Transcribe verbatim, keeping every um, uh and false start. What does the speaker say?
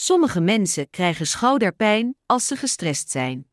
Sommige mensen krijgen schouderpijn als ze gestrest zijn.